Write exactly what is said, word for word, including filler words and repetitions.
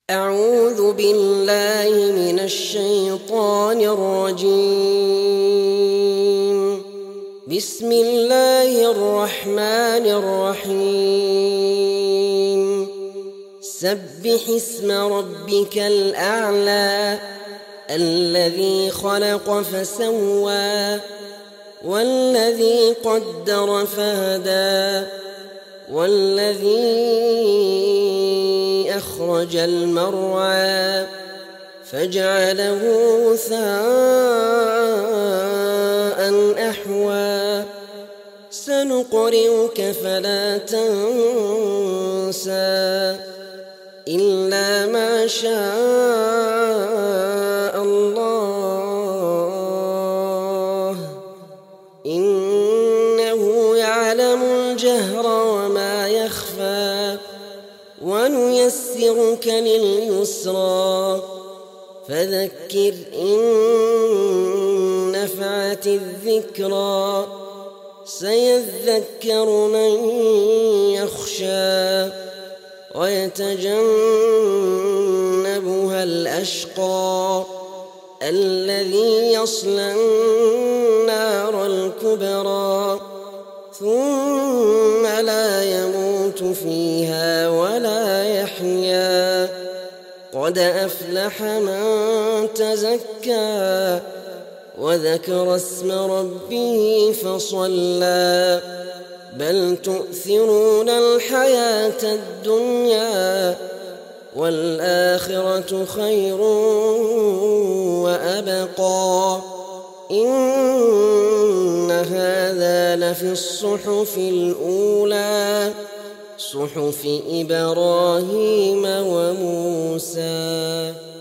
أعوذ بالله من الشيطان الرجيم. بسم الله الرحمن الرحيم. سبح اسم ربك الأعلى الذي خلق فسوى والذي قدر فهدى والذي أخرج المرعى فجعله غثاء أحوى سنقرئك فلا تنسى إلا ما شاء الله إنه يعلم الجهر وما يخفى ونيسرك لليسرى فذكر إن نفعت الذكرى سيذكر من يخشى ويتجنبها الأشقى الذي يصلى النار الكبرى ثم لا يموت فيها ولا يحيا قد أفلح من تزكى وذكر اسم ربه فصلى بل تؤثرون الحياة الدنيا والآخرة خير وأبقى إن هذا لفي الصحف الأولى صحف إبراهيم وموسى.